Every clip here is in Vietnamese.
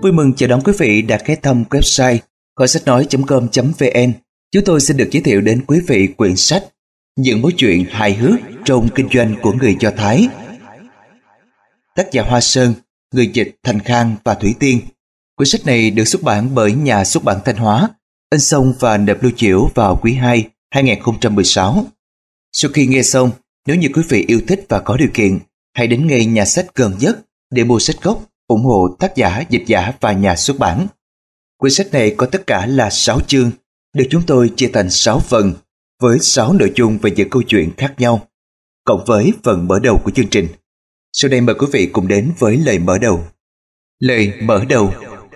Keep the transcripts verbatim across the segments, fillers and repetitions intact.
Vui mừng chào đón quý vị đã ghé thăm website kho sách nói chấm com chấm vn. Chúng tôi xin được giới thiệu đến quý vị quyển sách Những mối chuyện hài hước trong kinh doanh của người Do Thái. Tác giả Hoa Sơn, người dịch Thành Khang và Thủy Tiên. Quyển sách này được xuất bản bởi nhà xuất bản Thanh Hóa, in xong và nộp lưu chiểu vào quý hai hai không một sáu. Sau khi nghe xong, nếu như quý vị yêu thích và có điều kiện, hãy đến ngay nhà sách gần nhất để mua sách gốc, ủng hộ tác giả, dịch giả và nhà xuất bản. Quyển sách này có tất cả là sáu chương, được chúng tôi chia thành sáu phần với sáu nội dung về những câu chuyện khác nhau, cộng với phần mở đầu của chương trình. Sau đây mời quý vị cùng đến với lời mở đầu. Lời mở đầu.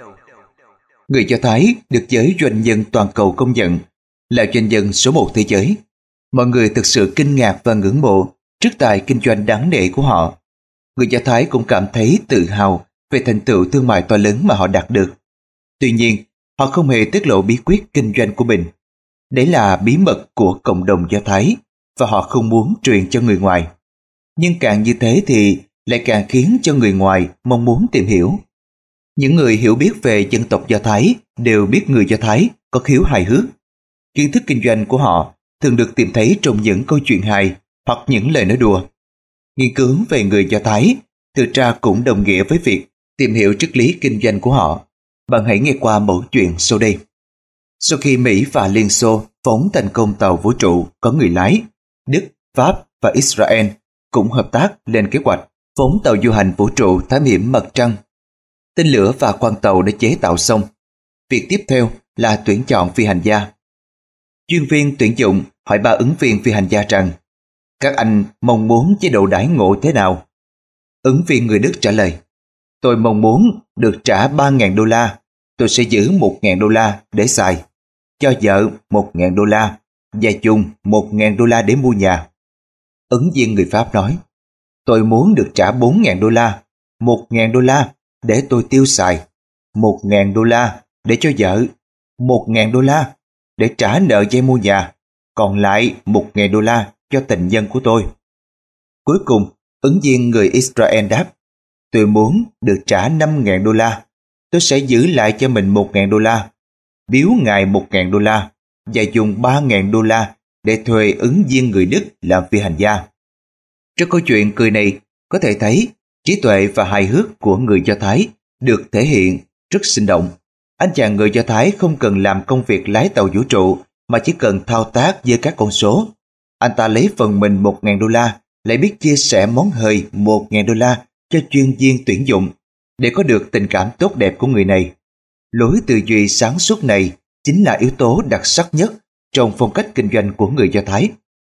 Người Do Thái được giới doanh nhân toàn cầu công nhận là doanh nhân số một thế giới. Mọi người thực sự kinh ngạc và ngưỡng mộ trước tài kinh doanh đáng nể của họ. Người Do Thái cũng cảm thấy tự hào về thành tựu thương mại to lớn mà họ đạt được. Tuy nhiên, họ không hề tiết lộ bí quyết kinh doanh của mình. Đấy là bí mật của cộng đồng Do Thái và họ không muốn truyền cho người ngoài. Nhưng càng như thế thì lại càng khiến cho người ngoài mong muốn tìm hiểu. Những người hiểu biết về dân tộc Do Thái đều biết người Do Thái có khiếu hài hước. Kiến thức kinh doanh của họ thường được tìm thấy trong những câu chuyện hài hoặc những lời nói đùa. Nghiên cứu về người Do Thái thực ra cũng đồng nghĩa với việc tìm hiểu triết lý kinh doanh của họ. Bạn hãy nghe qua mẫu chuyện sau đây. Sau khi Mỹ và Liên Xô phóng thành công tàu vũ trụ có người lái, Đức, Pháp và Israel cũng hợp tác lên kế hoạch phóng tàu du hành vũ trụ thám hiểm mặt trăng. Tên lửa và khoang tàu đã chế tạo xong. Việc tiếp theo là tuyển chọn phi hành gia. Chuyên viên tuyển dụng hỏi ba ứng viên phi hành gia rằng: các anh mong muốn chế độ đãi ngộ thế nào? Ứng viên người Đức trả lời: tôi mong muốn được trả ba nghìn đô la. Tôi sẽ giữ một nghìn đô la để xài, cho vợ một nghìn đô la và dùng một nghìn đô la để mua nhà. Ứng viên người Pháp nói: tôi muốn được trả bốn nghìn đô la, một nghìn đô la để tôi tiêu xài, một nghìn đô la để cho vợ, một nghìn đô la để trả nợ vay mua nhà, còn lại một nghìn đô la cho tình nhân của tôi. Cuối cùng, ứng viên người Israel đáp: tôi muốn được trả năm nghìn đô la. Tôi sẽ giữ lại cho mình một nghìn đô la, biếu ngài một nghìn đô la và dùng ba nghìn đô la để thuê ứng viên người Đức làm phi hành gia. Trong câu chuyện cười này, có thể thấy trí tuệ và hài hước của người Do Thái được thể hiện rất sinh động. Anh chàng người Do Thái không cần làm công việc lái tàu vũ trụ mà chỉ cần thao tác với các con số. Anh ta lấy phần mình một nghìn đô la, lại biết chia sẻ món hời một nghìn đô la cho chuyên viên tuyển dụng để có được tình cảm tốt đẹp của người này. Lối tư duy sáng suốt này chính là yếu tố đặc sắc nhất trong phong cách kinh doanh của người Do Thái.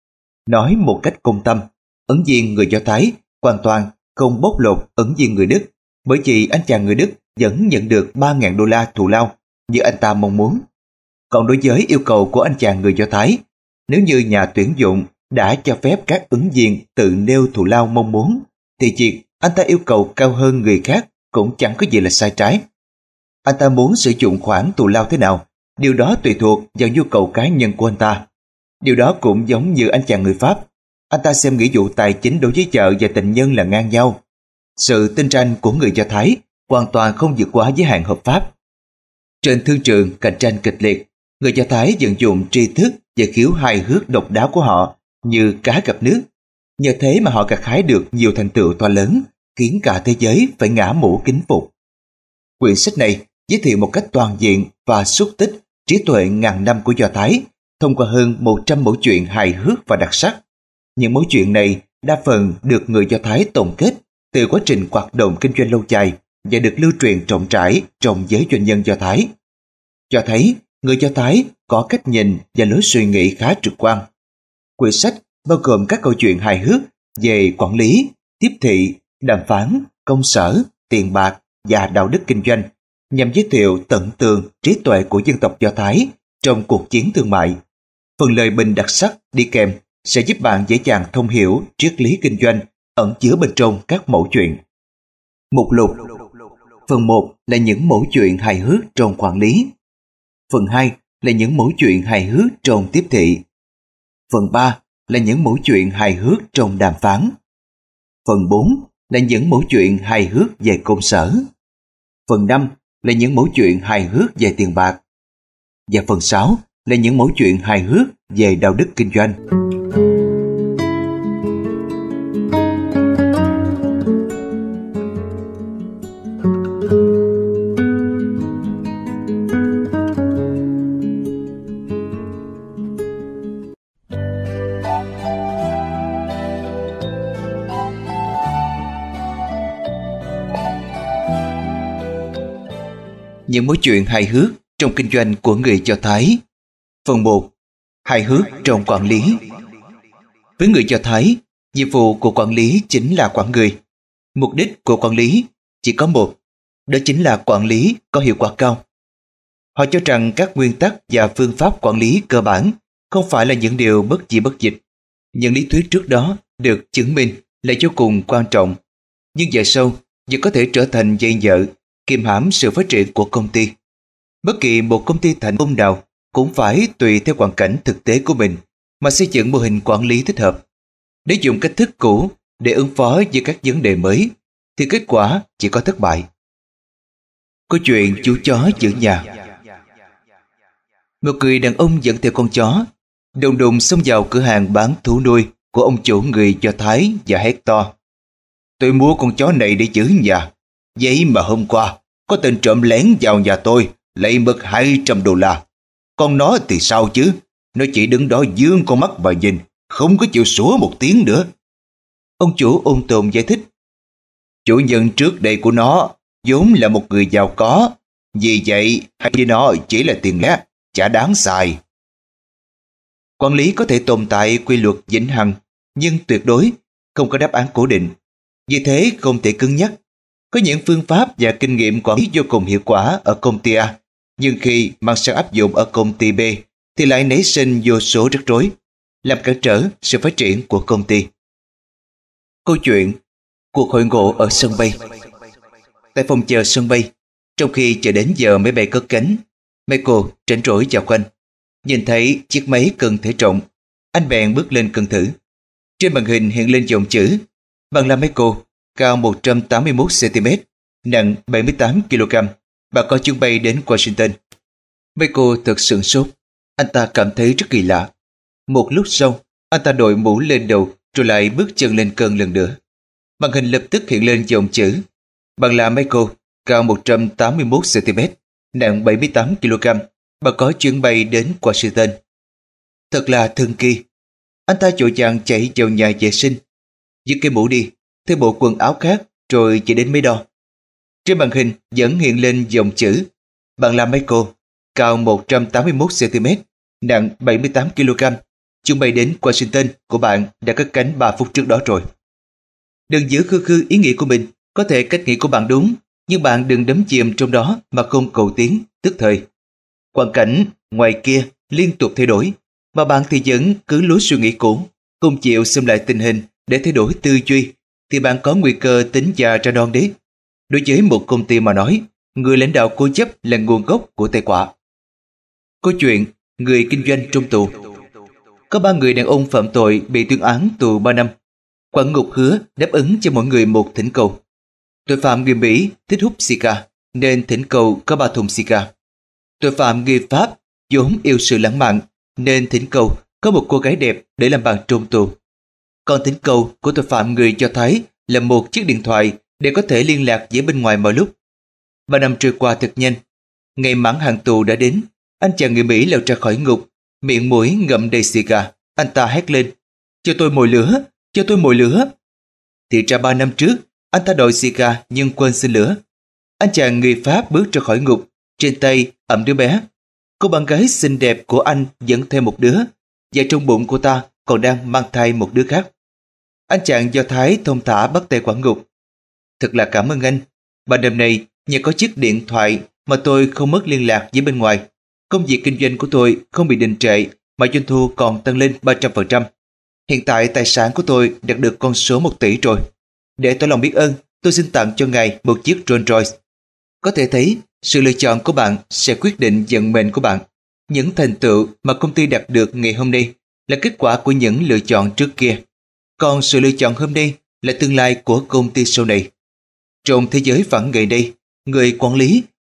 Nói một cách công tâm, ứng viên người Do Thái hoàn toàn không bóc lột ứng viên người Đức, bởi vì anh chàng người Đức vẫn nhận được ba nghìn đô la thù lao như anh ta mong muốn. Còn đối với yêu cầu của anh chàng người Do Thái, nếu như nhà tuyển dụng đã cho phép các ứng viên tự nêu thù lao mong muốn, thì việc anh ta yêu cầu cao hơn người khác cũng chẳng có gì là sai trái. Anh ta muốn sử dụng khoản thù lao thế nào, điều đó tùy thuộc vào nhu cầu cá nhân của anh ta. Điều đó cũng giống như anh chàng người Pháp. Anh ta xem nghĩa vụ tài chính đối với vợ và tình nhân là ngang nhau. Sự tinh tranh của người Do Thái hoàn toàn không vượt quá giới hạn hợp pháp. Trên thương trường cạnh tranh kịch liệt, người Do Thái vận dụng tri thức và khiếu hài hước độc đáo của họ như cá gặp nước. Nhờ thế mà họ gặt hái được nhiều thành tựu to lớn, khiến cả thế giới phải ngã mũ kính phục. Quyển sách này giới thiệu một cách toàn diện và xúc tích trí tuệ ngàn năm của Do Thái thông qua hơn một trăm mẫu chuyện hài hước và đặc sắc. Những mẫu chuyện này đa phần được người Do Thái tổng kết từ quá trình hoạt động kinh doanh lâu dài và được lưu truyền rộng rãi trong giới doanh nhân Do Thái. Cho thấy người Do Thái có cách nhìn và lối suy nghĩ khá trực quan. Quyển sách bao gồm các câu chuyện hài hước về quản lý, tiếp thị, đàm phán, công sở, tiền bạc và đạo đức kinh doanh, nhằm giới thiệu tận tường trí tuệ của dân tộc Do Thái trong cuộc chiến thương mại. Phần lời bình đặc sắc đi kèm sẽ giúp bạn dễ dàng thông hiểu triết lý kinh doanh ẩn chứa bên trong các mẫu chuyện. Mục lục. Phần một là những mẫu chuyện hài hước trong quản lý. Phần hai là những mẫu chuyện hài hước trong tiếp thị. Phần ba là những mẫu chuyện hài hước trong đàm phán. Phần bốn là những mẫu chuyện hài hước về công sở. Phần năm là những mẩu chuyện hài hước về tiền bạc. Và phần sáu là những mẩu chuyện hài hước về đạo đức kinh doanh. Những mối chuyện hài hước trong kinh doanh của người Do Thái. Phần một. Hài hước trong quản lý. Với người Do Thái, nhiệm vụ của quản lý chính là quản người. Mục đích của quản lý chỉ có một, đó chính là quản lý có hiệu quả cao. Họ cho rằng các nguyên tắc và phương pháp quản lý cơ bản không phải là những điều bất di bất dịch. Những lý thuyết trước đó được chứng minh là vô cùng quan trọng, nhưng về sau vẫn có thể trở thành dây nhợ kiềm hãm sự phát triển của công ty. Bất kỳ một công ty thành công nào cũng phải tùy theo hoàn cảnh thực tế của mình mà xây dựng mô hình quản lý thích hợp. Nếu dùng cách thức cũ để ứng phó với các vấn đề mới thì kết quả chỉ có thất bại. Câu chuyện chú chó giữ nhà. Một người đàn ông dẫn theo con chó đùng đùng xông vào cửa hàng bán thú nuôi của ông chủ người Do Thái và hét to: "Tôi mua con chó này để giữ nhà. Vậy mà hôm qua có tên trộm lén vào nhà tôi lấy mất hai trăm đô la. Còn nó thì sao chứ? Nó chỉ đứng đó dương con mắt và nhìn, không có chịu sủa một tiếng nữa." Ông chủ ôn tồn giải thích: "Chủ nhân trước đây của nó vốn là một người giàu có, vì vậy hay với nó chỉ là tiền lẻ, chả đáng xài." Quản lý có thể tồn tại quy luật vĩnh hằng, nhưng tuyệt đối không có đáp án cố định. Vì thế không thể cứng nhắc. Có những phương pháp và kinh nghiệm quản lý vô cùng hiệu quả ở công ty A, nhưng khi mang sang áp dụng ở công ty B thì lại nảy sinh vô số rắc rối, làm cản trở sự phát triển của công ty. Câu chuyện cuộc hội ngộ ở sân bay. Tại phòng chờ sân bay, trong khi chờ đến giờ máy bay cất cánh, Michael rảnh rỗi dạo quanh. Nhìn thấy chiếc máy cân thể trọng, anh bèn bước lên cân thử. Trên màn hình hiện lên dòng chữ: "Bạn là Michael, cao một trăm tám mươi mốt xăng-ti-mét, nặng bảy mươi tám ki lô gam, bạn có chuyến bay đến Washington." Michael thật sửng sốt, anh ta cảm thấy rất kỳ lạ. Một lúc sau, anh ta đội mũ lên đầu rồi lại bước chân lên cân lần nữa. Màn hình lập tức hiện lên dòng chữ: "Bạn là Michael, cao một trăm tám mươi mốt xăng-ti-mét, nặng bảy mươi tám ki lô gam, bạn có chuyến bay đến Washington." Thật là thần kỳ. Anh ta vội vàng chạy vào nhà vệ sinh, giật cái mũ đi, thay bộ quần áo khác rồi chạy đến máy đo. Trên màn hình vẫn hiện lên dòng chữ: "Bạn là Michael, cao một trăm tám mươi mốt xăng-ti-mét, nặng bảy mươi tám ki lô gam, chuyến bay đến Washington của bạn đã cất cánh ba phút trước đó rồi." Đừng giữ khư khư ý nghĩ của mình. Có thể cách nghĩ của bạn đúng, nhưng bạn đừng đắm chìm trong đó mà không cầu tiến, tức thời. Hoàn cảnh ngoài kia liên tục thay đổi, mà bạn thì vẫn cứ lối suy nghĩ cũ, không chịu xem lại tình hình để thay đổi tư duy, thì bạn có nguy cơ tính già ra non đấy. Đối với một công ty mà nói, người lãnh đạo cố chấp là nguồn gốc của tai họa. Câu chuyện người kinh doanh trong tù. Có ba người đàn ông phạm tội bị tuyên án tù ba năm. Quản ngục hứa đáp ứng cho mọi người một thỉnh cầu. Tội phạm người Mỹ thích hút xì-ca nên thỉnh cầu có ba thùng xì-ca. Tội phạm người Pháp vốn yêu sự lãng mạn nên thỉnh cầu có một cô gái đẹp để làm bạn trong tù. Còn thỉnh cầu của tội phạm người Do Thái là một chiếc điện thoại để có thể liên lạc với bên ngoài mọi lúc. Ba năm trôi qua thật nhanh. Ngày mãn hạn tù đã đến. Anh chàng người Mỹ leo ra khỏi ngục, miệng mũi ngậm đầy xì-gà. Anh ta hét lên: "Cho tôi mồi lửa, cho tôi mồi lửa." Thì ra ba năm trước, anh ta đòi xì-gà nhưng quên xin lửa. Anh chàng người Pháp bước ra khỏi ngục, trên tay ẵm đứa bé. Cô bạn gái xinh đẹp của anh dẫn theo một đứa, và trong bụng cô ta còn đang mang thai một đứa khác. Anh chàng Do Thái thông thả bắt tay quản ngục: "Thật là cảm ơn anh. Ba năm nay nhờ có chiếc điện thoại mà tôi không mất liên lạc với bên ngoài. Công việc kinh doanh của tôi không bị đình trệ mà doanh thu còn tăng lên ba trăm phần trăm. Hiện tại tài sản của tôi đạt được con số một tỷ rồi. Để tỏ lòng biết ơn, tôi xin tặng cho ngài một chiếc Rolls Royce." Có thể thấy, sự lựa chọn của bạn sẽ quyết định vận mệnh của bạn. Những thành tựu mà công ty đạt được ngày hôm nay là kết quả của những lựa chọn trước kia. Còn sự lựa chọn hôm nay là tương lai của công ty sau này. Trong thế giới phẳng ngày đây, người quản lý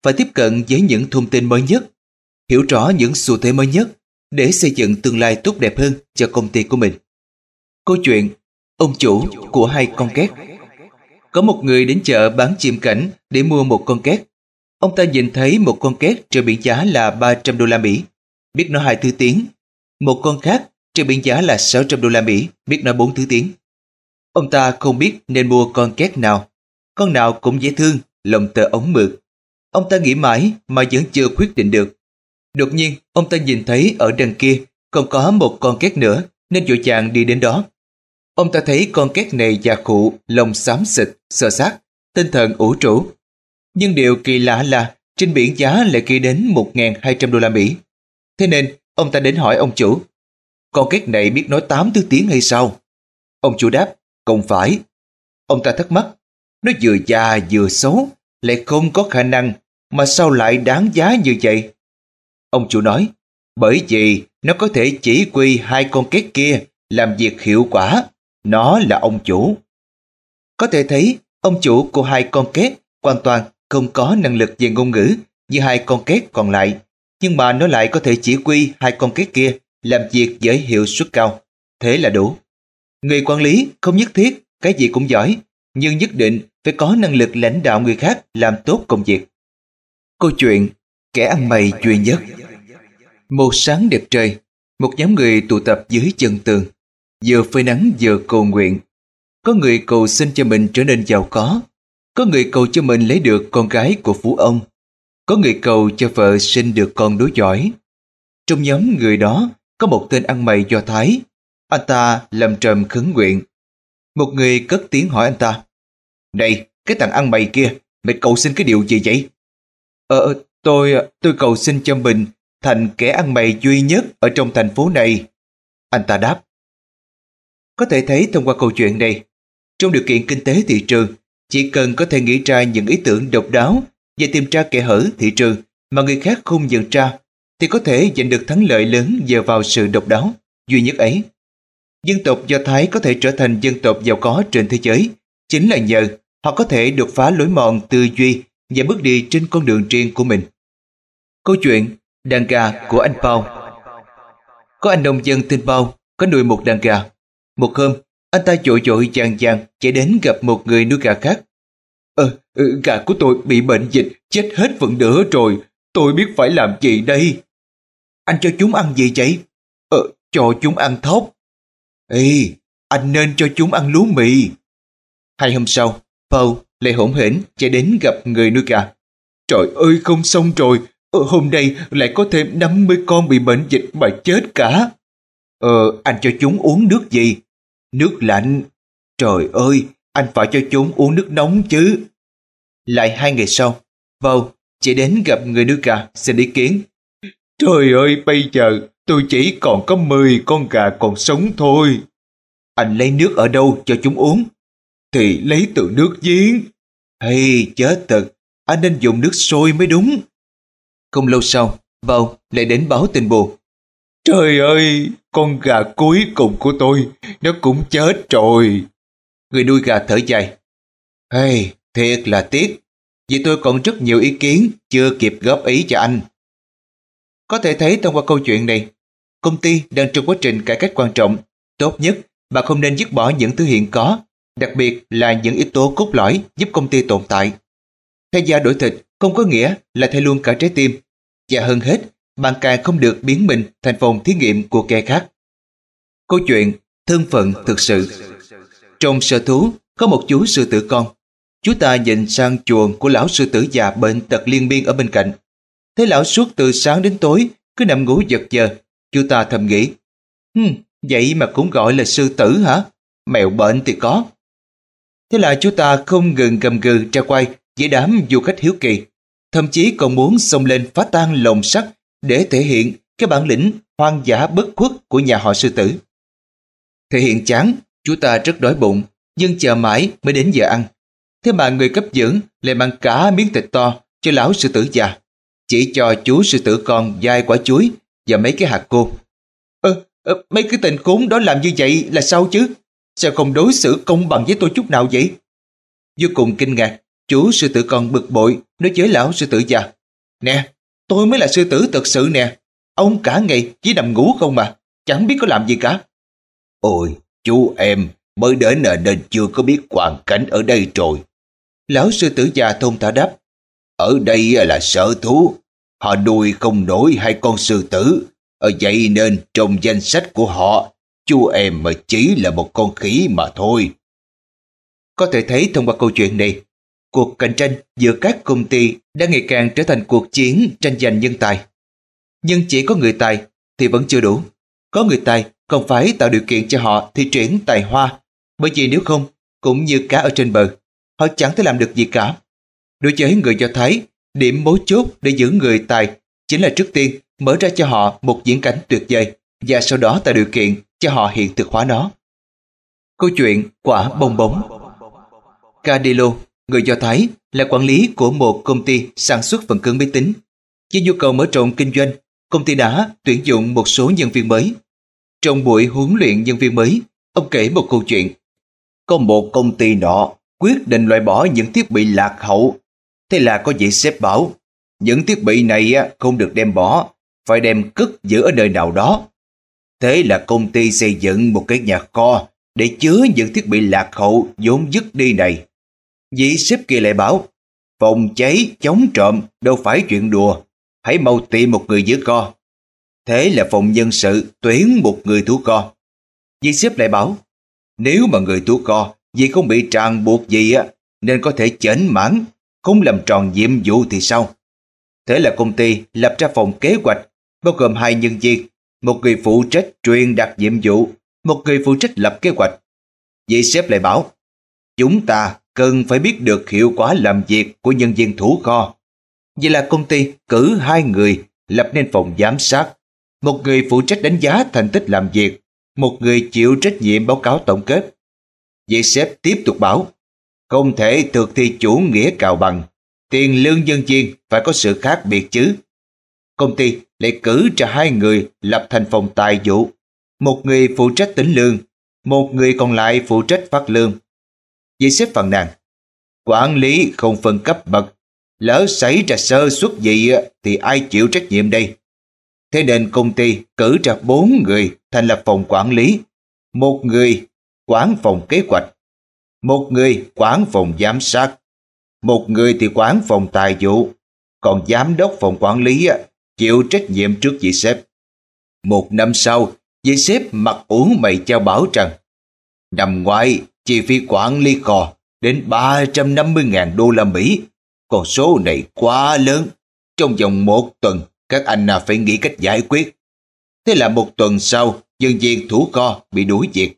phải tiếp cận với những thông tin mới nhất, hiểu rõ những xu thế mới nhất để xây dựng tương lai tốt đẹp hơn cho công ty của mình. Câu chuyện ông chủ của hai con két. Có một người đến chợ bán chim cảnh để mua một con két. Ông ta nhìn thấy một con két trên biển giá là ba trăm đô la Mỹ, biết nói hai thứ tiếng. Một con khác trên biển giá là sáu trăm đô la Mỹ, biết nói bốn thứ tiếng. Ông ta không biết nên mua con két nào. Con nào cũng dễ thương, lông tơ ống mượt. Ông ta nghĩ mãi mà vẫn chưa quyết định được. Đột nhiên, ông ta nhìn thấy ở đằng kia còn có một con két nữa, nên vội vàng đi đến đó. Ông ta thấy con két này già khụ, lông xám xịt, xơ xác, tinh thần ủ rũ. Nhưng điều kỳ lạ là trên biển giá lại kia đến một nghìn hai trăm đô la Mỹ. Thế nên, ông ta đến hỏi ông chủ, con két này biết nói tám thứ tiếng hay sao? Ông chủ đáp, không phải. Ông ta thắc mắc, nó vừa già vừa xấu, lại không có khả năng, mà sao lại đáng giá như vậy? Ông chủ nói, bởi vì nó có thể chỉ huy hai con két kia làm việc hiệu quả. Nó là ông chủ. Có thể thấy, ông chủ của hai con két hoàn toàn không có năng lực về ngôn ngữ như hai con két còn lại, nhưng mà nó lại có thể chỉ huy hai con két kia làm việc với hiệu suất cao. Thế là đủ. Người quản lý không nhất thiết cái gì cũng giỏi, nhưng nhất định phải có năng lực lãnh đạo người khác làm tốt công việc. Câu chuyện kẻ ăn mày duy nhất. Một sáng đẹp trời, một nhóm người tụ tập dưới chân tường, vừa phơi nắng vừa cầu nguyện. Có người cầu xin cho mình trở nên giàu có, có người cầu cho mình lấy được con gái của phú ông, có người cầu cho vợ sinh được con nối dõi. Trong nhóm người đó có một tên ăn mày Do Thái. Anh ta lầm trầm khấn nguyện. Một người cất tiếng hỏi anh ta, này, cái thằng ăn mày kia, mày cầu xin cái điều gì vậy? Ờ, tôi, tôi cầu xin cho mình thành kẻ ăn mày duy nhất ở trong thành phố này. Anh ta đáp. Có thể thấy thông qua câu chuyện này, trong điều kiện kinh tế thị trường, chỉ cần có thể nghĩ ra những ý tưởng độc đáo và tìm ra kẽ hở thị trường mà người khác không nhận ra, thì có thể giành được thắng lợi lớn nhờ vào sự độc đáo duy nhất ấy. Dân tộc Do Thái có thể trở thành dân tộc giàu có trên thế giới chính là nhờ họ có thể đột phá lối mòn tư duy và bước đi trên con đường riêng của mình. Câu chuyện đàn gà của anh Paul. Có anh nông dân tên Paul có nuôi một đàn gà. Một hôm, anh ta vội vội vàng vàng chạy đến gặp một người nuôi gà khác. Ờ, gà của tôi bị bệnh dịch, chết hết phần nửa rồi. Tôi biết phải làm gì đây? Anh cho chúng ăn gì vậy? Ờ, cho chúng ăn thóc. Ê, anh nên cho chúng ăn lúa mì. Hai hôm sau, Paul lại hỗn hển chạy đến gặp người nuôi gà. Trời ơi, không xong rồi. Ờ, hôm nay lại có thêm năm mươi con bị bệnh dịch mà chết cả. Ờ, anh cho chúng uống nước gì? Nước lạnh. Trời ơi, anh phải cho chúng uống nước nóng chứ. Lại hai ngày sau, Paul chạy đến gặp người nuôi gà xin ý kiến. Trời ơi, bây giờ tôi chỉ còn có mười con gà còn sống thôi. Anh lấy nước ở đâu cho chúng uống? Thì lấy từ nước giếng. Hay chết thật, anh nên dùng nước sôi mới đúng. Không lâu sau, Paul lại đến báo tin buồn. Trời ơi, con gà cuối cùng của tôi, nó cũng chết rồi. Người nuôi gà thở dài. Hey, thiệt là tiếc, vì tôi còn rất nhiều ý kiến chưa kịp góp ý cho anh. Có thể thấy thông qua câu chuyện này, công ty đang trong quá trình cải cách quan trọng. Tốt nhất, bạn không nên dứt bỏ những thứ hiện có, đặc biệt là những yếu tố cốt lõi giúp công ty tồn tại. Thay da đổi thịt không có nghĩa là thay luôn cả trái tim. Và hơn hết, bạn càng không được biến mình thành phòng thí nghiệm của kẻ khác. Câu chuyện thân phận thực sự. Trong sở thú, có một chú sư tử con. Chú ta nhìn sang chuồng của lão sư tử già bệnh tật liên miên ở bên cạnh. Thấy lão suốt từ sáng đến tối cứ nằm ngủ giật giờ, chú ta thầm nghĩ, Hừm, vậy mà cũng gọi là sư tử hả? Mèo bệnh thì có. Thế là chú ta không ngừng gầm gừ tra quay với đám du khách hiếu kỳ, thậm chí còn muốn xông lên phá tan lồng sắt để thể hiện cái bản lĩnh hoang dã bất khuất của nhà họ sư tử. Thể hiện chán, chú ta rất đói bụng, nhưng chờ mãi mới đến giờ ăn. Thế mà người cấp dưỡng lại mang cả miếng thịt to cho lão sư tử già, chỉ cho chú sư tử con vài quả chuối và mấy cái hạt cô. Ơ, ờ, mấy cái tên khốn đó làm như vậy là sao chứ? Sao không đối xử công bằng với tôi chút nào vậy? Vô cùng kinh ngạc, chú sư tử con bực bội nói với lão sư tử già: Nè, tôi mới là sư tử thật sự nè. Ông cả ngày chỉ nằm ngủ không mà, chẳng biết có làm gì cả. Ôi, chú em mới đến nên chưa có biết hoàn cảnh ở đây rồi. Lão sư tử già thôn thả đáp: Ở đây là sở thú, họ nuôi không nổi hai con sư tử, ở vậy nên trong danh sách của họ, chú em mà chỉ là một con khỉ mà thôi. Có thể thấy thông qua câu chuyện này, cuộc cạnh tranh giữa các công ty đang ngày càng trở thành cuộc chiến tranh giành nhân tài. Nhưng chỉ có người tài thì vẫn chưa đủ. Có người tài còn phải tạo điều kiện cho họ thi triển tài hoa, bởi vì nếu không, cũng như cá ở trên bờ, họ chẳng thể làm được gì cả. Đối với người Do Thái, điểm mấu chốt để giữ người tài chính là trước tiên mở ra cho họ một diễn cảnh tuyệt vời và sau đó tạo điều kiện cho họ hiện thực hóa nó. Câu chuyện quả bong bóng. Cadillo, người Do Thái, là quản lý của một công ty sản xuất phần cứng máy tính. Với nhu cầu mở rộng kinh doanh, công ty đã tuyển dụng một số nhân viên mới. Trong buổi huấn luyện nhân viên mới, ông kể một câu chuyện. Có một công ty nọ quyết định loại bỏ những thiết bị lạc hậu. Thế là có vị sếp bảo, những thiết bị này không được đem bỏ, phải đem cất giữ ở nơi nào đó. Thế là công ty xây dựng một cái nhà kho để chứa những thiết bị lạc hậu vốn dứt đi này. Vị sếp kia lại bảo, phòng cháy, chống trộm đâu phải chuyện đùa, hãy mau tìm một người giữ kho. Thế là phòng nhân sự tuyển một người thủ kho. Vị sếp lại bảo, nếu mà người thủ kho vì không bị ràng buộc gì á, nên có thể chểnh mãn, không làm tròn nhiệm vụ thì sao? Thế là công ty lập ra phòng kế hoạch, bao gồm hai nhân viên, một người phụ trách truyền đạt nhiệm vụ, một người phụ trách lập kế hoạch. Vị sếp lại bảo, chúng ta cần phải biết được hiệu quả làm việc của nhân viên thủ kho. Vậy là công ty cử hai người lập nên phòng giám sát, một người phụ trách đánh giá thành tích làm việc, một người chịu trách nhiệm báo cáo tổng kết. Vị sếp tiếp tục bảo, không thể thực thi chủ nghĩa cào bằng, tiền lương nhân viên phải có sự khác biệt chứ. Công ty lại cử cho hai người lập thành phòng tài vụ, một người phụ trách tính lương, một người còn lại phụ trách phát lương. Vị sếp phàn nàn, quản lý không phân cấp bậc, lỡ xảy ra sơ suất gì thì ai chịu trách nhiệm đây? Thế nên công ty cử ra bốn người thành lập phòng quản lý, một người quản phòng kế hoạch, một người quản phòng giám sát, một người thì quản phòng tài vụ, còn giám đốc phòng quản lý chịu trách nhiệm trước vị sếp. Một năm sau, vị sếp mặt uống mày trao bảo rằng năm ngoái chi phí quản lý kho đến ba trăm năm mươi nghìn đô la Mỹ. Con số này quá lớn. Trong vòng một tuần, các anh phải nghĩ cách giải quyết. Thế là một tuần sau, nhân viên thủ kho bị đuổi việc.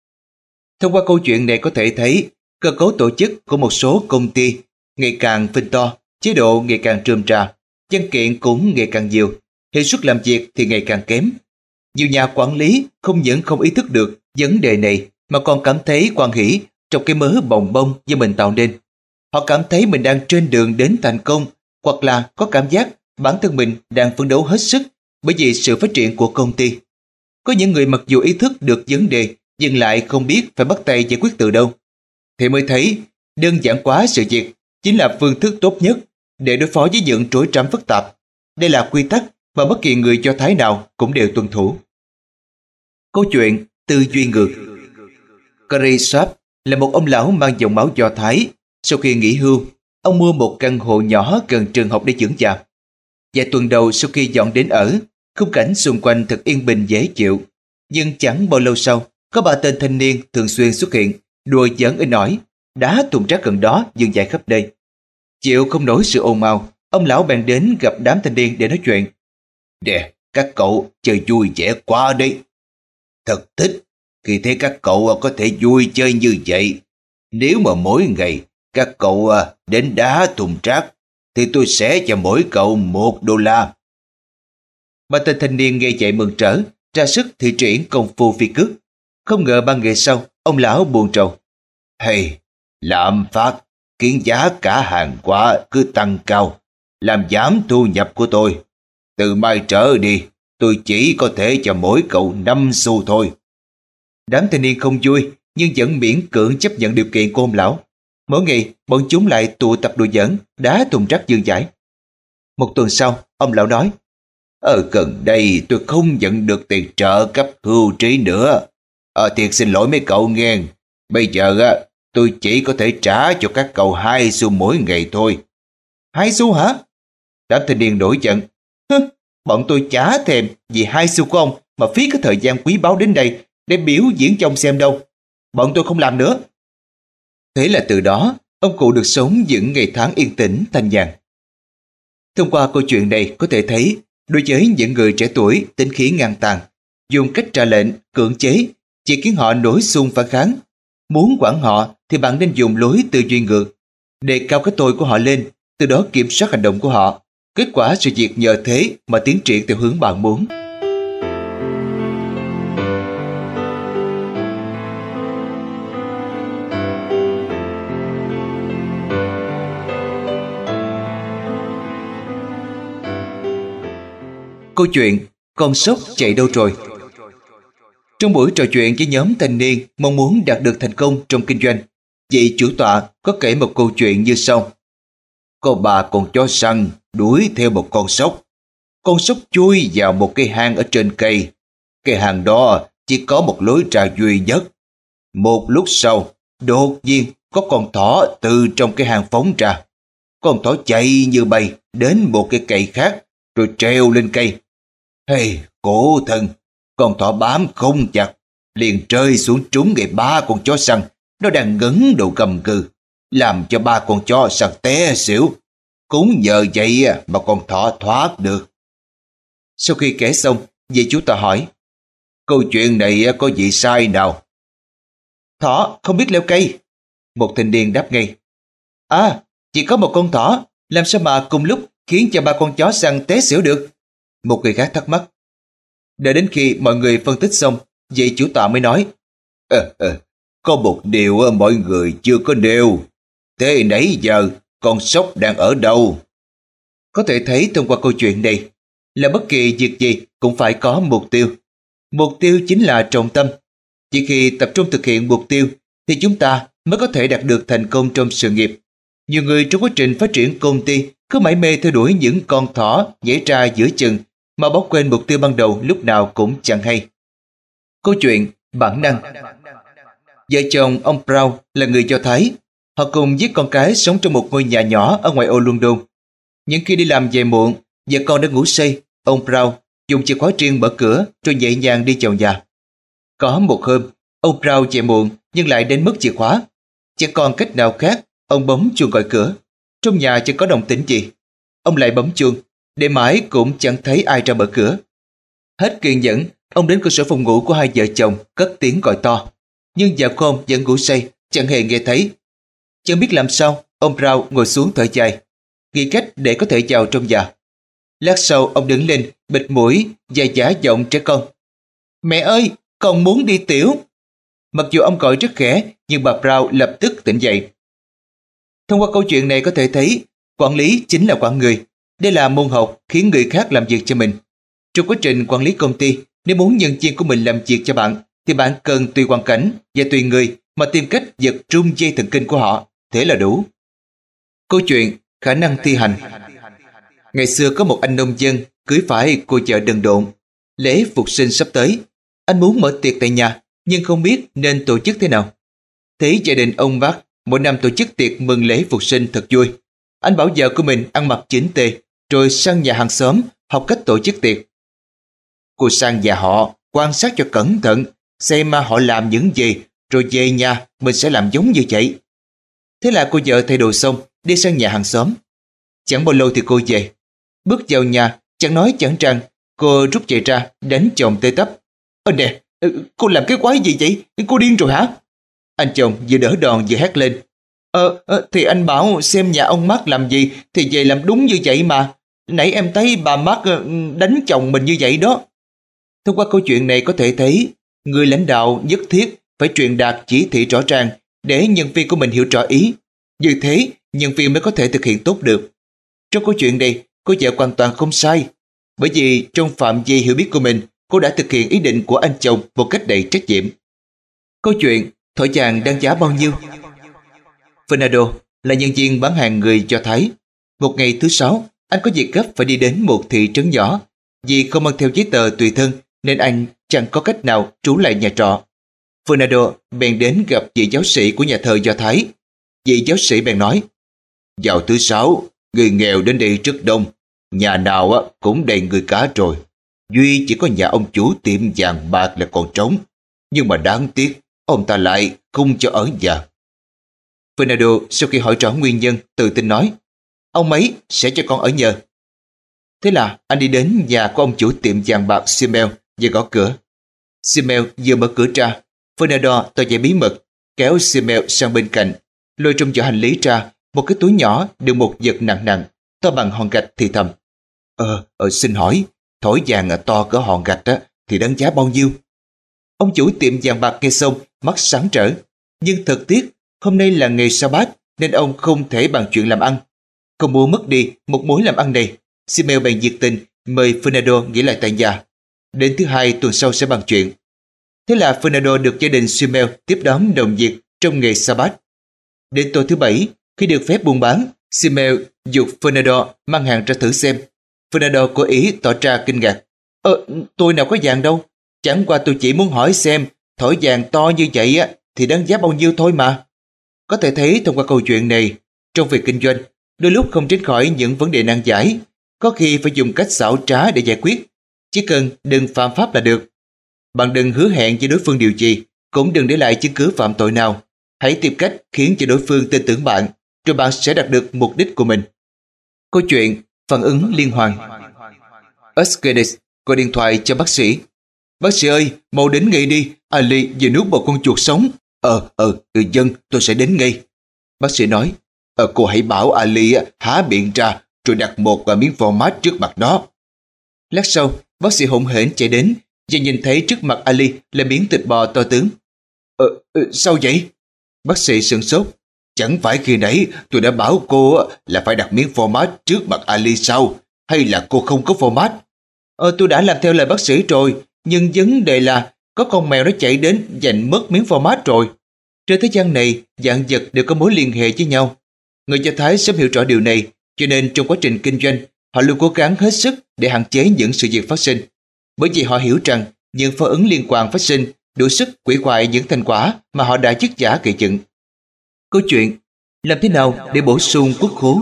Thông qua câu chuyện này có thể thấy cơ cấu tổ chức của một số công ty ngày càng phình to, chế độ ngày càng trườm trà, văn kiện cũng ngày càng nhiều, hiệu suất làm việc thì ngày càng kém. Nhiều nhà quản lý không những không ý thức được vấn đề này mà còn cảm thấy hoan hỉ trong cái mớ bồng bông do mình tạo nên. Họ cảm thấy mình đang trên đường đến thành công, hoặc là có cảm giác bản thân mình đang phấn đấu hết sức bởi vì sự phát triển của công ty. Có những người mặc dù ý thức được vấn đề nhưng lại không biết phải bắt tay giải quyết từ đâu, thì mới thấy đơn giản hóa sự việc chính là phương thức tốt nhất để đối phó với những rối rắm phức tạp. Đây là quy tắc mà bất kỳ người Do Thái nào cũng đều tuân thủ. Câu chuyện tư duy ngược. Gary Sharp là một ông lão mang dòng máu Do Thái. Sau khi nghỉ hưu, ông mua một căn hộ nhỏ gần trường học để dưỡng già. Vài tuần đầu sau khi dọn đến ở, khung cảnh xung quanh thật yên bình dễ chịu. Nhưng chẳng bao lâu sau, có ba tên thanh niên thường xuyên xuất hiện, đùa giỡn inh ỏi, đá thùng rác gần đó dừng dại khắp nơi. Chịu không nổi sự ồn ào, ông lão bèn đến gặp đám thanh niên để nói chuyện. Nè, các cậu chơi vui vẻ quá đấy. Thật thích khi thấy các cậu có thể vui chơi như vậy. Nếu mà mỗi ngày các cậu đến đá thùng rác, thì tôi sẽ cho mỗi cậu một đô la. Ba tên thanh niên nghe vậy mừng rỡ, ra sức thi triển công phu phi cước. Không ngờ ba ngày sau, ông lão buồn rầu. Hey, lạm phát khiến giá cả hàng hóa cứ tăng cao, làm giảm thu nhập của tôi. Từ mai trở đi, tôi chỉ có thể cho mỗi cậu năm xu thôi. Đám thanh niên không vui, nhưng vẫn miễn cưỡng chấp nhận điều kiện của ông lão. Mỗi ngày, bọn chúng lại tụ tập đùa giỡn, đá thùng rác dương dãi. Một tuần sau, ông lão nói, Ở gần đây tôi không nhận được tiền trợ cấp hưu trí nữa. Ờ thiệt xin lỗi mấy cậu nghe. Bây giờ á, tôi chỉ có thể trả cho các cậu hai xu mỗi ngày thôi. Hai xu hả? Đám thanh niên nổi giận. Hứ, bọn tôi chả thèm vì hai xu của ông mà phí cái thời gian quý báu đến đây để biểu diễn cho ông xem đâu. Bọn tôi không làm nữa. Thế là từ đó, ông cụ được sống những ngày tháng yên tĩnh, thanh nhàn. Thông qua câu chuyện này có thể thấy, đối với những người trẻ tuổi tính khí ngang tàn, dùng cách ra lệnh, cưỡng chế, chỉ khiến họ nổi xung phản kháng. Muốn quản họ thì bạn nên dùng lối tư duy ngược, đề cao cái tôi của họ lên, từ đó kiểm soát hành động của họ. Kết quả sự việc nhờ thế mà tiến triển theo hướng bạn muốn. Câu chuyện Con sóc chạy đâu rồi? Trong buổi trò chuyện với nhóm thanh niên mong muốn đạt được thành công trong kinh doanh, vị chủ tọa có kể một câu chuyện như sau. Có ba con chó săn đuổi theo một con sóc. Con sóc chui vào một cái hang ở trên cây. Cái hang đó chỉ có một lối ra duy nhất. Một lúc sau, đột nhiên có con thỏ từ trong cái hang phóng ra. Con thỏ chạy như bay đến một cái cây khác rồi treo lên cây. Hey, cổ thân, con thỏ bám không chặt, liền rơi xuống trúng ngay ba con chó săn. Nó đang ngấn đầu cầm cừ, làm cho ba con chó săn té xỉu. Cũng nhờ vậy mà con thỏ thoát được. Sau khi kể xong, vị chủ tọa hỏi, câu chuyện này có gì sai nào? Thỏ không biết leo cây. Một thanh niên đáp ngay. À, chỉ có một con thỏ, làm sao mà cùng lúc khiến cho ba con chó săn té xỉu được? Một người khác thắc mắc. Đợi đến khi mọi người phân tích xong, vị chủ tọa mới nói, à, à, có một điều mọi người chưa có nêu. Thế nãy giờ con sóc đang ở đâu? Có thể thấy thông qua câu chuyện này là bất kỳ việc gì cũng phải có mục tiêu. Mục tiêu chính là trọng tâm. Chỉ khi tập trung thực hiện mục tiêu thì chúng ta mới có thể đạt được thành công trong sự nghiệp. Nhiều người trong quá trình phát triển công ty cứ mải mê theo đuổi những con thỏ nhảy ra giữa chừng mà bỏ quên mục tiêu ban đầu lúc nào cũng chẳng hay. Câu chuyện bản năng. Vợ chồng ông Brown là người Do Thái. Họ cùng với con cái sống trong một ngôi nhà nhỏ ở ngoại ô London. Những khi đi làm về muộn, vợ con đã ngủ say, ông Brown dùng chìa khóa riêng mở cửa rồi nhẹ nhàng đi vào nhà. Có một hôm, ông Brown về muộn nhưng lại đến mất chìa khóa. Chẳng còn cách nào khác, ông bấm chuông gọi cửa. Trong nhà chẳng có động tĩnh gì. Ông lại bấm chuông, để mãi cũng chẳng thấy ai ra mở cửa. Hết kiên nhẫn, ông đến cửa sổ phòng ngủ của hai vợ chồng cất tiếng gọi to. Nhưng vợ con vẫn ngủ say, chẳng hề nghe thấy. Chẳng biết làm sao, ông Brown ngồi xuống thở dài, nghĩ cách để có thể vào trong nhà. Lát sau ông đứng lên, bịt mũi và giả giọng trẻ con. Mẹ ơi, con muốn đi tiểu. Mặc dù ông gọi rất khẽ, nhưng bà Brown lập tức tỉnh dậy. Thông qua câu chuyện này có thể thấy, quản lý chính là quản người. Đây là môn học khiến người khác làm việc cho mình. Trong quá trình quản lý công ty, nếu muốn nhân viên của mình làm việc cho bạn, thì bạn cần tùy hoàn cảnh và tùy người mà tìm cách giật rung dây thần kinh của họ. Thế là đủ. Câu chuyện khả năng thi hành. Ngày xưa có một anh nông dân cưới phải cô vợ đần độn. Lễ Phục sinh sắp tới. Anh muốn mở tiệc tại nhà, nhưng không biết nên tổ chức thế nào. Thấy gia đình ông bác mỗi năm tổ chức tiệc mừng lễ Phục sinh thật vui. Anh bảo vợ của mình ăn mặc chỉnh tề, rồi sang nhà hàng xóm học cách tổ chức tiệc. Cô sang nhà họ quan sát cho cẩn thận, xem mà họ làm những gì, rồi về nhà mình sẽ làm giống như vậy. Thế là cô vợ thay đồ xong, đi sang nhà hàng xóm. Chẳng bao lâu thì cô về. Bước vào nhà, chẳng nói chẳng rằng, cô rút giày ra, đánh chồng tê tấp. Ơ nè, cô làm cái quái gì vậy? Cô điên rồi hả? Anh chồng vừa đỡ đòn vừa hét lên. Ờ, thì anh bảo xem nhà ông Mark làm gì thì về làm đúng như vậy mà. Nãy em thấy bà Mark đánh chồng mình như vậy đó. Thông qua câu chuyện này có thể thấy, người lãnh đạo nhất thiết phải truyền đạt chỉ thị rõ ràng để nhân viên của mình hiểu rõ ý. Như thế, nhân viên mới có thể thực hiện tốt được. Trong câu chuyện này, cô vợ hoàn toàn không sai. Bởi vì trong phạm vi hiểu biết của mình, cô đã thực hiện ý định của anh chồng một cách đầy trách nhiệm. Câu chuyện thổi vàng đang giá bao nhiêu? Fernando là nhân viên bán hàng người Do Thái. Một ngày thứ sáu, anh có việc gấp phải đi đến một thị trấn nhỏ. Vì không mang theo giấy tờ tùy thân nên anh chẳng có cách nào trú lại nhà trọ. Fernando bèn đến gặp vị giáo sĩ của nhà thờ Do Thái. Vị giáo sĩ bèn nói: vào thứ sáu, người nghèo đến đây rất đông, nhà nào cũng đầy người cả rồi. Duy chỉ có nhà ông chủ tiệm vàng bạc là còn trống, nhưng mà đáng tiếc ông ta lại không cho ở nhà. Fernando sau khi hỏi rõ nguyên nhân tự tin nói: ông ấy sẽ cho con ở nhờ. Thế là anh đi đến nhà của ông chủ tiệm vàng bạc Simmel và gõ cửa. Simmel vừa mở cửa ra, Fernando tỏ vẻ bí mật kéo Simmel sang bên cạnh, lôi trong giỏ hành lý ra một cái túi nhỏ đựng một vật nặng nặng to bằng hòn gạch thì thầm: Ờ, ờ xin hỏi, thỏi vàng to cỡ hòn gạch á, thì đáng giá bao nhiêu? Ông chủ tiệm vàng bạc nghe xong mắt sáng trở, nhưng thật tiếc hôm nay là ngày sa-bát nên ông không thể bàn chuyện làm ăn. Không muốn mất đi một mối làm ăn này, Simmel bèn nhiệt tình mời Fernando nghỉ lại tại nhà. Đến thứ hai tuần sau sẽ bàn chuyện. Thế là Fernando được gia đình Simmel tiếp đón đồng nhiệt trong ngày sa-bát. Đến tối thứ bảy, khi được phép buôn bán, Simmel giục Fernando mang hàng ra thử xem. Fernando cố ý tỏ ra kinh ngạc: Ờ, tôi nào có vàng đâu. Chẳng qua tôi chỉ muốn hỏi xem thỏi vàng to như vậy á thì đáng giá bao nhiêu thôi mà. Có thể thấy thông qua câu chuyện này, trong việc kinh doanh, đôi lúc không tránh khỏi những vấn đề nan giải, có khi phải dùng cách xảo trá để giải quyết. Chỉ cần đừng phạm pháp là được. Bạn đừng hứa hẹn với đối phương điều gì, cũng đừng để lại chứng cứ phạm tội nào. Hãy tìm cách khiến cho đối phương tin tưởng bạn, rồi bạn sẽ đạt được mục đích của mình. Câu chuyện phản ứng liên hoàn. Euskades gọi điện thoại cho bác sĩ. Bác sĩ ơi, mau đến ngay đi, Ali vừa nuốt một con chuột sống. Ờ, ờ, ừ, dân, tôi sẽ đến ngay. Bác sĩ nói: Ờ, cô hãy bảo Ali há miệng ra, rồi đặt một miếng format trước mặt nó. Lát sau, bác sĩ hỗn hển chạy đến và nhìn thấy trước mặt Ali là miếng thịt bò to tướng. Ờ, ừ, sao vậy? Bác sĩ sửng sốt. Chẳng phải khi nãy tôi đã bảo cô là phải đặt miếng format trước mặt Ali sao? Hay là cô không có format? Ờ, tôi đã làm theo lời bác sĩ rồi, nhưng vấn đề là có con mèo nó chạy đến giành mất miếng format rồi. Trên thế gian này, vạn vật đều có mối liên hệ với nhau. Người Do Thái sớm hiểu rõ điều này, cho nên trong quá trình kinh doanh, họ luôn cố gắng hết sức để hạn chế những sự việc phát sinh. Bởi vì họ hiểu rằng những phản ứng liên quan phát sinh đủ sức hủy hoại những thành quả mà họ đã vất vả gây dựng. Câu chuyện: làm thế nào để bổ sung quốc khố?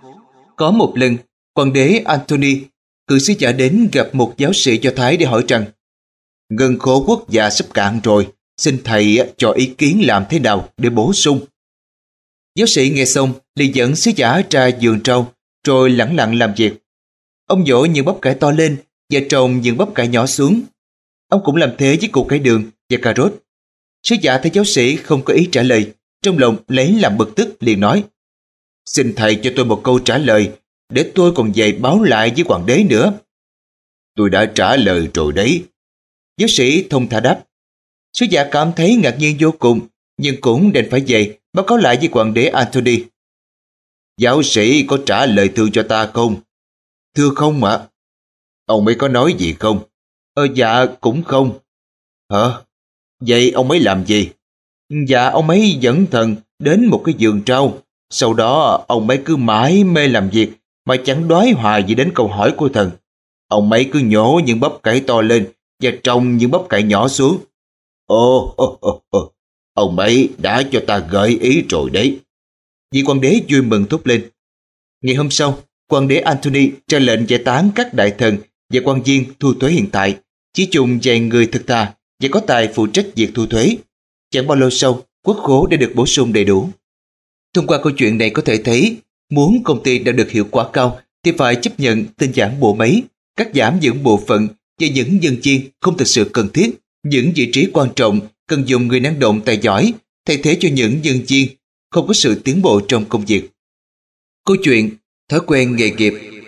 Có một lần, hoàng đế Anthony cử sứ giả đến gặp một giáo sĩ Do Thái để hỏi rằng: ngân khố quốc gia sắp cạn rồi, xin thầy cho ý kiến làm thế nào để bổ sung. Giáo sĩ nghe xong liền dẫn sứ giả ra vườn rau, rồi lẳng lặng làm việc. Ông dỗ những bắp cải to lên và trồng những bắp cải nhỏ xuống. Ông cũng làm thế với củ cải đường và cà rốt. Sứ giả thấy giáo sĩ không có ý trả lời, trong lòng lấy làm bực tức liền nói: xin thầy cho tôi một câu trả lời, để tôi còn về báo lại với hoàng đế nữa. Tôi đã trả lời rồi đấy. Giáo sĩ thông thả đáp. Sứ giả cảm thấy ngạc nhiên vô cùng, nhưng cũng đành phải về báo cáo lại với hoàng đế Anthony. Giáo sĩ có trả lời thư cho ta không? Thưa không ạ. Ông ấy có nói gì không? Ờ dạ cũng không. Hả? Vậy ông ấy làm gì? Dạ ông ấy dẫn thần đến một cái vườn rau. Sau đó ông ấy cứ mãi mê làm việc mà chẳng đoái hoài gì đến câu hỏi của thần. Ông ấy cứ nhổ những bắp cải to lên và trồng những bắp cải nhỏ xuống. Ồ, ồ, ồ, ồ. Ông ấy đã cho ta gợi ý rồi đấy. Vị hoàng đế vui mừng thốt lên. Ngày hôm sau, hoàng đế Anthony ra lệnh giải tán các đại thần và quan viên thu thuế hiện tại, chỉ dùng vài người thực thà và có tài phụ trách việc thu thuế. Chẳng bao lâu sau, quốc khố đã được bổ sung đầy đủ. Thông qua câu chuyện này có thể thấy, muốn công ty đạt được hiệu quả cao thì phải chấp nhận tinh giản bộ máy, cắt giảm những bộ phận và những nhân viên không thực sự cần thiết. Những vị trí quan trọng cần dùng người năng động tài giỏi thay thế cho những nhân viên không có sự tiến bộ trong công việc. Câu chuyện thói quen nghề nghiệp.